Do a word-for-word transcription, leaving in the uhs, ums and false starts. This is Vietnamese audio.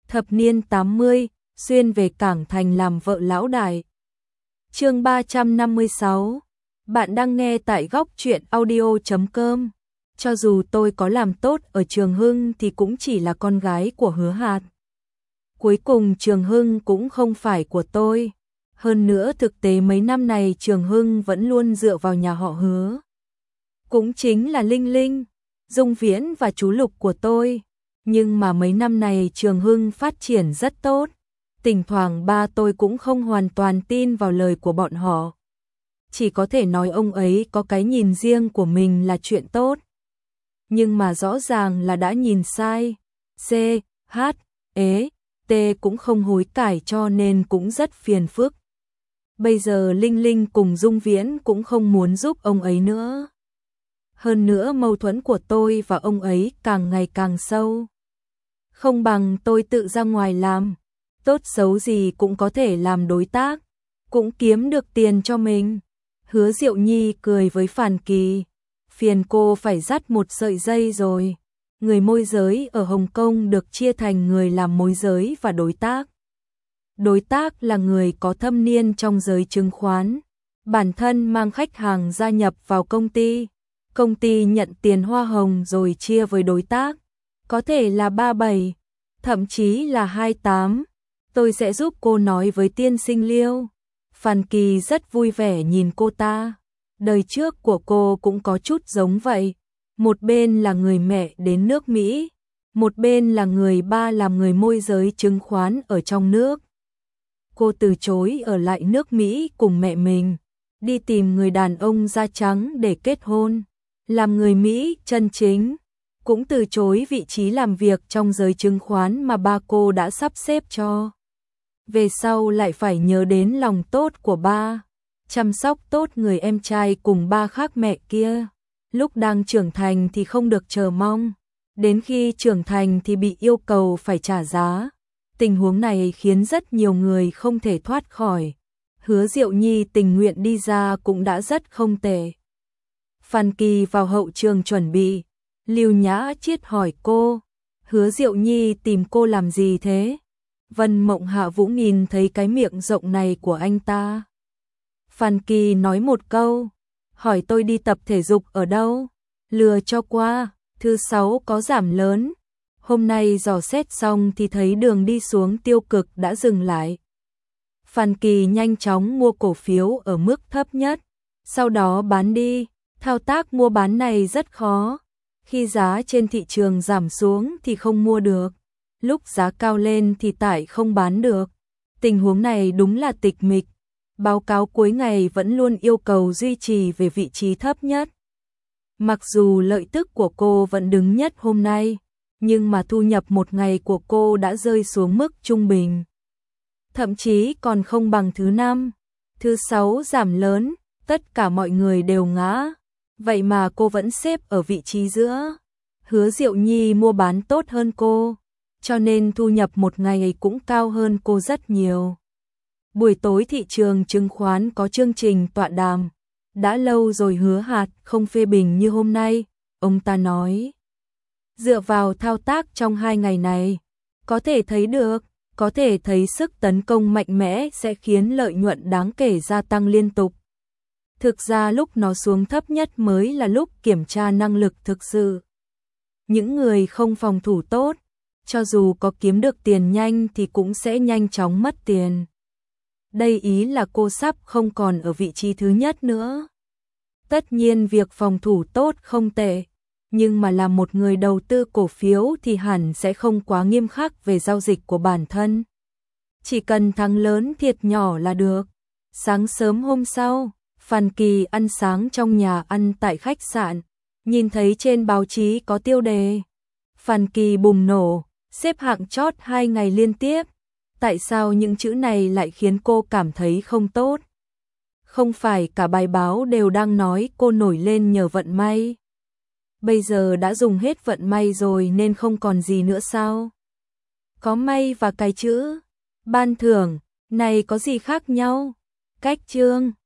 thập niên tám mươi, xuyên về Cảng Thành làm vợ lão đại. Chương ba trăm năm mươi sáu. Bạn đang nghe tại góc truyện audio chấm com. Cho dù tôi có làm tốt ở Trường Hưng thì cũng chỉ là con gái của Hứa Hạt. Cuối cùng Trường Hưng cũng không phải của tôi. Hơn nữa thực tế mấy năm này Trường Hưng vẫn luôn dựa vào nhà họ Hứa. Cũng chính là Linh Linh, Dung Viễn và chú Lục của tôi. Nhưng mà mấy năm này Trường Hưng phát triển rất tốt. Thỉnh thoảng ba tôi cũng không hoàn toàn tin vào lời của bọn họ. Chỉ có thể nói ông ấy có cái nhìn riêng của mình là chuyện tốt. Nhưng mà rõ ràng là đã nhìn sai. C, H, E, T cũng không hối cải cho nên cũng rất phiền phức. Bây giờ Linh Linh cùng Dung Viễn cũng không muốn giúp ông ấy nữa. Hơn nữa mâu thuẫn của tôi và ông ấy càng ngày càng sâu. Không bằng tôi tự ra ngoài làm. Tốt xấu gì cũng có thể làm đối tác. Cũng kiếm được tiền cho mình. Hứa Diệu Nhi cười với Phàn Kỳ. Phiền cô phải dắt một sợi dây rồi. Người môi giới ở Hồng Kông được chia thành người làm môi giới và đối tác. Đối tác là người có thâm niên trong giới chứng khoán. Bản thân mang khách hàng gia nhập vào công ty. Công ty nhận tiền hoa hồng rồi chia với đối tác. Có thể là ba mươi bảy, thậm chí là hai mươi tám. Tôi sẽ giúp cô nói với tiên sinh Liêu. Phàn Kỳ rất vui vẻ nhìn cô ta. Đời trước của cô cũng có chút giống vậy. Một bên là người mẹ đến nước Mỹ. Một bên là người ba làm người môi giới chứng khoán ở trong nước. Cô từ chối ở lại nước Mỹ cùng mẹ mình. Đi tìm người đàn ông da trắng để kết hôn. Làm người Mỹ chân chính. Cũng từ chối vị trí làm việc trong giới chứng khoán mà ba cô đã sắp xếp cho. Về sau lại phải nhớ đến lòng tốt của ba. Chăm sóc tốt người em trai cùng ba khác mẹ kia. Lúc đang trưởng thành thì không được chờ mong. Đến khi trưởng thành thì bị yêu cầu phải trả giá. Tình huống này khiến rất nhiều người không thể thoát khỏi. Hứa Diệu Nhi tình nguyện đi ra cũng đã rất không tệ. Phàn Kỳ vào hậu trường chuẩn bị. Lưu Nhã Chiết hỏi cô. Hứa Diệu Nhi tìm cô làm gì thế? Vân Mộng Hạ Vũ nhìn thấy cái miệng rộng này của anh ta. Phàn Kỳ nói một câu. Hỏi tôi đi tập thể dục ở đâu? Lừa cho qua. Thứ sáu có giảm lớn. Hôm nay dò xét xong thì thấy đường đi xuống tiêu cực đã dừng lại. Phàn Kỳ nhanh chóng mua cổ phiếu ở mức thấp nhất. Sau đó bán đi. Thao tác mua bán này rất khó. Khi giá trên thị trường giảm xuống thì không mua được. Lúc giá cao lên thì tại không bán được. Tình huống này đúng là tịch mịch. Báo cáo cuối ngày vẫn luôn yêu cầu duy trì về vị trí thấp nhất. Mặc dù lợi tức của cô vẫn đứng nhất hôm nay, nhưng mà thu nhập một ngày của cô đã rơi xuống mức trung bình. Thậm chí còn không bằng thứ năm. Thứ sáu giảm lớn, tất cả mọi người đều ngã. Vậy mà cô vẫn xếp ở vị trí giữa. Hứa Diệu Nhi mua bán tốt hơn cô, cho nên thu nhập một ngày cũng cao hơn cô rất nhiều. Buổi tối thị trường chứng khoán có chương trình tọa đàm. Đã lâu rồi Hứa Hạt không phê bình như hôm nay, ông ta nói. Dựa vào thao tác trong hai ngày này, có thể thấy được, có thể thấy sức tấn công mạnh mẽ sẽ khiến lợi nhuận đáng kể gia tăng liên tục. Thực ra lúc nó xuống thấp nhất mới là lúc kiểm tra năng lực thực sự. Những người không phòng thủ tốt, cho dù có kiếm được tiền nhanh thì cũng sẽ nhanh chóng mất tiền. Đây ý là cô sắp không còn ở vị trí thứ nhất nữa. Tất nhiên việc phòng thủ tốt không tệ, nhưng mà là một người đầu tư cổ phiếu thì hẳn sẽ không quá nghiêm khắc về giao dịch của bản thân. Chỉ cần thắng lớn thiệt nhỏ là được. Sáng sớm hôm sau, Phàn Kỳ ăn sáng trong nhà ăn tại khách sạn, nhìn thấy trên báo chí có tiêu đề. Phàn Kỳ bùng nổ, xếp hạng chót hai ngày liên tiếp. Tại sao những chữ này lại khiến cô cảm thấy không tốt? Không phải cả bài báo đều đang nói cô nổi lên nhờ vận may. Bây giờ đã dùng hết vận may rồi nên không còn gì nữa sao? Có may và cái chữ ban thưởng này có gì khác nhau? Cách chương